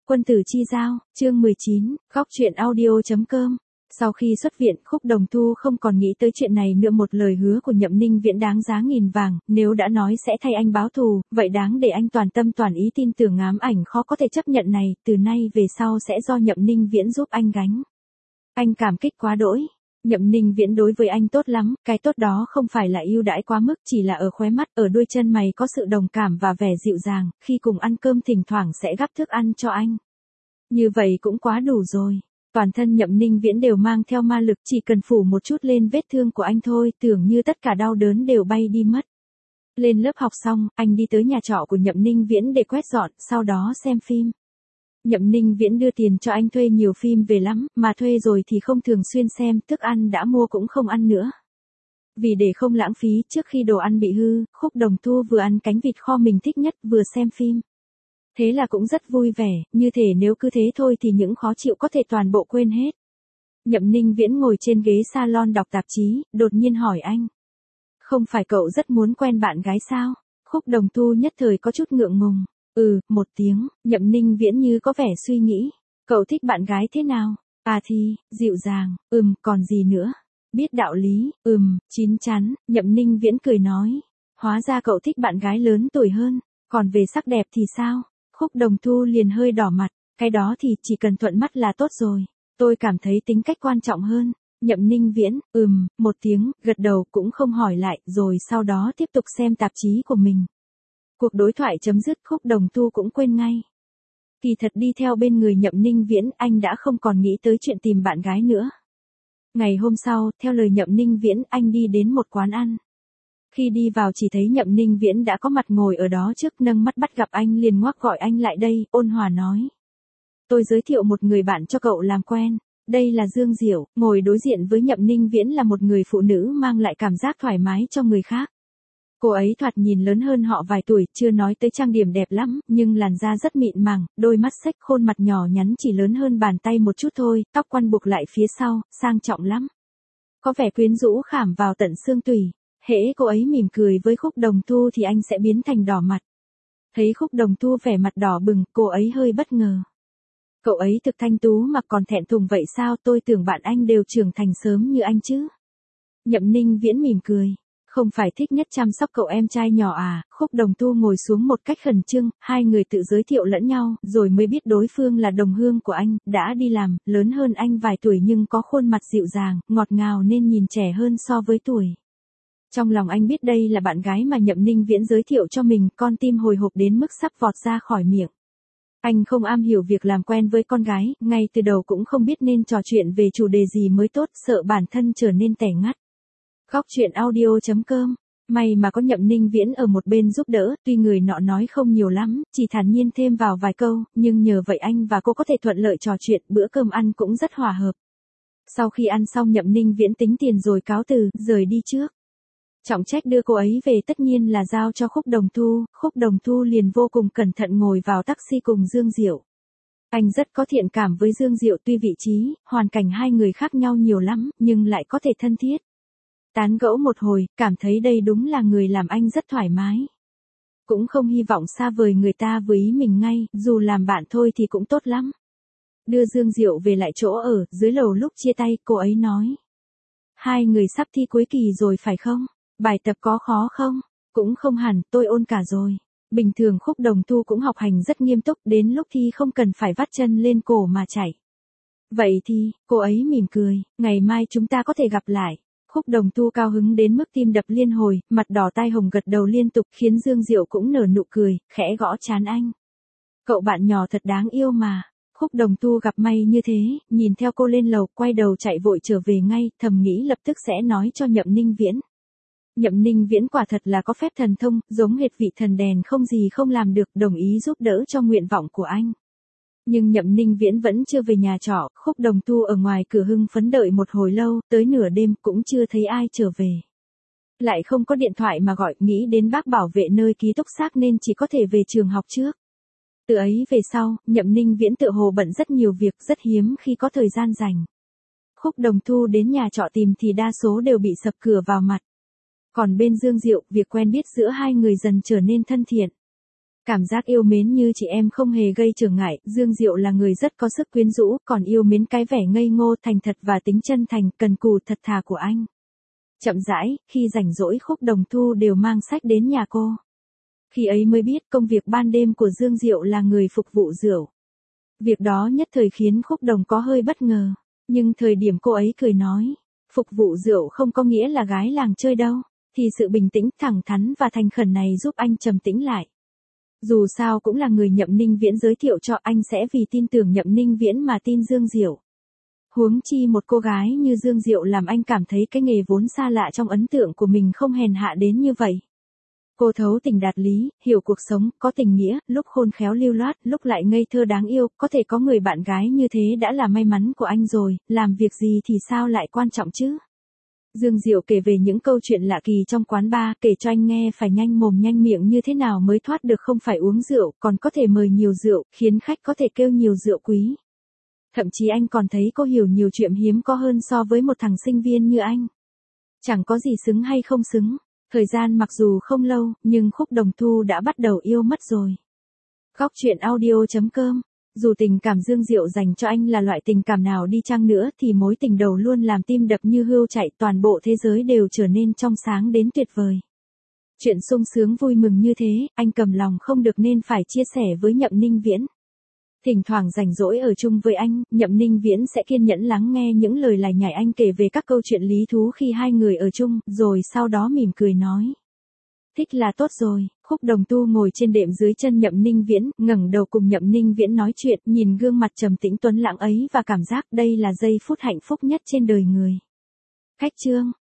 Quân tử chi giao, chương 19, góc chuyện audio.com. Sau khi xuất viện, Khúc Đồng Thu không còn nghĩ tới chuyện này nữa. Một lời hứa của Nhậm Ninh Viễn đáng giá nghìn vàng, nếu đã nói sẽ thay anh báo thù, vậy đáng để anh toàn tâm toàn ý tin tưởng. Ám ảnh khó có thể chấp nhận này, từ nay về sau sẽ do Nhậm Ninh Viễn giúp anh gánh. Anh cảm kích quá đỗi. Nhậm Ninh Viễn đối với anh tốt lắm, cái tốt đó không phải là ưu đãi quá mức, chỉ là ở khóe mắt, ở đuôi chân mày có sự đồng cảm và vẻ dịu dàng, khi cùng ăn cơm thỉnh thoảng sẽ gắp thức ăn cho anh. Như vậy cũng quá đủ rồi. Toàn thân Nhậm Ninh Viễn đều mang theo ma lực, chỉ cần phủ một chút lên vết thương của anh thôi, tưởng như tất cả đau đớn đều bay đi mất. Lên lớp học xong, anh đi tới nhà trọ của Nhậm Ninh Viễn để quét dọn, sau đó xem phim. Nhậm Ninh Viễn đưa tiền cho anh thuê nhiều phim về lắm, mà thuê rồi thì không thường xuyên xem, thức ăn đã mua cũng không ăn nữa. Vì để không lãng phí, trước khi đồ ăn bị hư, Khúc Đồng Thu vừa ăn cánh vịt kho mình thích nhất, vừa xem phim. Thế là cũng rất vui vẻ, như thể nếu cứ thế thôi thì những khó chịu có thể toàn bộ quên hết. Nhậm Ninh Viễn ngồi trên ghế salon đọc tạp chí, đột nhiên hỏi anh. Không phải cậu rất muốn quen bạn gái sao? Khúc Đồng Thu nhất thời có chút ngượng ngùng. Một tiếng, Nhậm Ninh Viễn như có vẻ suy nghĩ. Cậu thích bạn gái thế nào? À thì, dịu dàng, còn gì nữa? Biết đạo lý, chín chắn, Nhậm Ninh Viễn cười nói. Hóa ra cậu thích bạn gái lớn tuổi hơn, còn về sắc đẹp thì sao? Khúc Đồng Thu liền hơi đỏ mặt, cái đó thì chỉ cần thuận mắt là tốt rồi. Tôi cảm thấy tính cách quan trọng hơn. Nhậm Ninh Viễn, một tiếng, gật đầu cũng không hỏi lại, rồi sau đó tiếp tục xem tạp chí của mình. Cuộc đối thoại chấm dứt, Khúc Đồng Thu cũng quên ngay. Kỳ thật đi theo bên người Nhậm Ninh Viễn, anh đã không còn nghĩ tới chuyện tìm bạn gái nữa. Ngày hôm sau, theo lời Nhậm Ninh Viễn, anh đi đến một quán ăn. Khi đi vào chỉ thấy Nhậm Ninh Viễn đã có mặt ngồi ở đó trước, nâng mắt bắt gặp anh liền ngoắc gọi anh lại đây, ôn hòa nói. Tôi giới thiệu một người bạn cho cậu làm quen. Đây là Dương Diệu, ngồi đối diện với Nhậm Ninh Viễn là một người phụ nữ mang lại cảm giác thoải mái cho người khác. Cô ấy thoạt nhìn lớn hơn họ vài tuổi, chưa nói tới trang điểm đẹp lắm, nhưng làn da rất mịn màng, đôi mắt xếch, khuôn mặt nhỏ nhắn chỉ lớn hơn bàn tay một chút thôi, tóc quăn buộc lại phía sau, sang trọng lắm. Có vẻ quyến rũ khảm vào tận xương tủy. Hễ cô ấy mỉm cười với Khúc Đồng Thu thì anh sẽ biến thành đỏ mặt. Thấy Khúc Đồng Thu vẻ mặt đỏ bừng, cô ấy hơi bất ngờ. Cậu ấy thực thanh tú mà còn thẹn thùng vậy sao? Tôi tưởng bạn anh đều trưởng thành sớm như anh chứ. Nhậm Ninh Viễn mỉm cười. Không phải thích nhất chăm sóc cậu em trai nhỏ à? Khúc Đồng Thu ngồi xuống một cách khẩn trương, hai người tự giới thiệu lẫn nhau, rồi mới biết đối phương là đồng hương của anh, đã đi làm, lớn hơn anh vài tuổi nhưng có khuôn mặt dịu dàng, ngọt ngào nên nhìn trẻ hơn so với tuổi. Trong lòng anh biết đây là bạn gái mà Nhậm Ninh Viễn giới thiệu cho mình, con tim hồi hộp đến mức sắp vọt ra khỏi miệng. Anh không am hiểu việc làm quen với con gái, ngay từ đầu cũng không biết nên trò chuyện về chủ đề gì mới tốt, sợ bản thân trở nên tẻ ngắt. Góc chuyện audio.com. May mà có Nhậm Ninh Viễn ở một bên giúp đỡ, tuy người nọ nói không nhiều lắm, chỉ thản nhiên thêm vào vài câu, nhưng nhờ vậy anh và cô có thể thuận lợi trò chuyện, bữa cơm ăn cũng rất hòa hợp. Sau khi ăn xong Nhậm Ninh Viễn tính tiền rồi cáo từ, rời đi trước. Trọng trách đưa cô ấy về tất nhiên là giao cho Khúc Đồng Thu, Khúc Đồng Thu liền vô cùng cẩn thận ngồi vào taxi cùng Dương Diệu. Anh rất có thiện cảm với Dương Diệu, tuy vị trí, hoàn cảnh hai người khác nhau nhiều lắm, nhưng lại có thể thân thiết. Tán gẫu một hồi, cảm thấy đây đúng là người làm anh rất thoải mái. Cũng không hy vọng xa vời người ta với ý mình ngay, dù làm bạn thôi thì cũng tốt lắm. Đưa Dương Diệu về lại chỗ ở, dưới lầu lúc chia tay, cô ấy nói. Hai người sắp thi cuối kỳ rồi phải không? Bài tập có khó không? Cũng không hẳn, tôi ôn cả rồi. Bình thường Khúc Đồng Thu cũng học hành rất nghiêm túc, đến lúc thi không cần phải vắt chân lên cổ mà chạy. Vậy thì, cô ấy mỉm cười, ngày mai chúng ta có thể gặp lại. Khúc Đồng Thu cao hứng đến mức tim đập liên hồi, mặt đỏ tai hồng gật đầu liên tục, khiến Dương Diệu cũng nở nụ cười, khẽ gõ trán anh. Cậu bạn nhỏ thật đáng yêu mà. Khúc Đồng Thu gặp may như thế, nhìn theo cô lên lầu, quay đầu chạy vội trở về ngay, thầm nghĩ lập tức sẽ nói cho Nhậm Ninh Viễn. Nhậm Ninh Viễn quả thật là có phép thần thông, giống hệt vị thần đèn không gì không làm được, đồng ý giúp đỡ cho nguyện vọng của anh. Nhưng Nhậm Ninh Viễn vẫn chưa về nhà trọ, Khúc Đồng Thu ở ngoài cửa hưng phấn đợi một hồi lâu, tới nửa đêm cũng chưa thấy ai trở về. Lại không có điện thoại mà gọi, nghĩ đến bác bảo vệ nơi ký túc xá nên chỉ có thể về trường học trước. Từ ấy về sau, Nhậm Ninh Viễn tự hồ bận rất nhiều việc, rất hiếm khi có thời gian rảnh. Khúc Đồng Thu đến nhà trọ tìm thì đa số đều bị sập cửa vào mặt. Còn bên Dương Diệu, việc quen biết giữa hai người dần trở nên thân thiện. Cảm giác yêu mến như chị em không hề gây trở ngại, Dương Diệu là người rất có sức quyến rũ, còn yêu mến cái vẻ ngây ngô thành thật và tính chân thành, cần cù thật thà của anh. Chậm rãi, khi rảnh rỗi Khúc Đồng Thu đều mang sách đến nhà cô. Khi ấy mới biết công việc ban đêm của Dương Diệu là người phục vụ rượu. Việc đó nhất thời khiến Khúc Đồng có hơi bất ngờ, nhưng thời điểm cô ấy cười nói, phục vụ rượu không có nghĩa là gái làng chơi đâu, thì sự bình tĩnh, thẳng thắn và thành khẩn này giúp anh trầm tĩnh lại. Dù sao cũng là người Nhậm Ninh Viễn giới thiệu cho, anh sẽ vì tin tưởng Nhậm Ninh Viễn mà tin Dương Diệu. Huống chi một cô gái như Dương Diệu làm anh cảm thấy cái nghề vốn xa lạ trong ấn tượng của mình không hèn hạ đến như vậy. Cô thấu tình đạt lý, hiểu cuộc sống, có tình nghĩa, lúc khôn khéo lưu loát, lúc lại ngây thơ đáng yêu, có thể có người bạn gái như thế đã là may mắn của anh rồi, làm việc gì thì sao lại quan trọng chứ. Dương Diệu kể về những câu chuyện lạ kỳ trong quán bar, kể cho anh nghe phải nhanh mồm nhanh miệng như thế nào mới thoát được không phải uống rượu, còn có thể mời nhiều rượu, khiến khách có thể kêu nhiều rượu quý. Thậm chí anh còn thấy cô hiểu nhiều chuyện hiếm có hơn so với một thằng sinh viên như anh. Chẳng có gì xứng hay không xứng. Thời gian mặc dù không lâu, nhưng Khúc Đồng Thu đã bắt đầu yêu mất rồi. Góc truyện audio.com. Dù tình cảm Dương Diệu dành cho anh là loại tình cảm nào đi chăng nữa thì mối tình đầu luôn làm tim đập như hươu chạy, toàn bộ thế giới đều trở nên trong sáng đến tuyệt vời. Chuyện sung sướng vui mừng như thế, anh cầm lòng không được nên phải chia sẻ với Nhậm Ninh Viễn. Thỉnh thoảng rảnh rỗi ở chung với anh, Nhậm Ninh Viễn sẽ kiên nhẫn lắng nghe những lời lải nhải anh kể về các câu chuyện lý thú khi hai người ở chung, rồi sau đó mỉm cười nói. Thích là tốt rồi. Khúc Đồng Tu ngồi trên đệm dưới chân Nhậm Ninh Viễn, ngẩng đầu cùng Nhậm Ninh Viễn nói chuyện, nhìn gương mặt trầm tĩnh tuấn lãng ấy và cảm giác đây là giây phút hạnh phúc nhất trên đời người. Khách chương.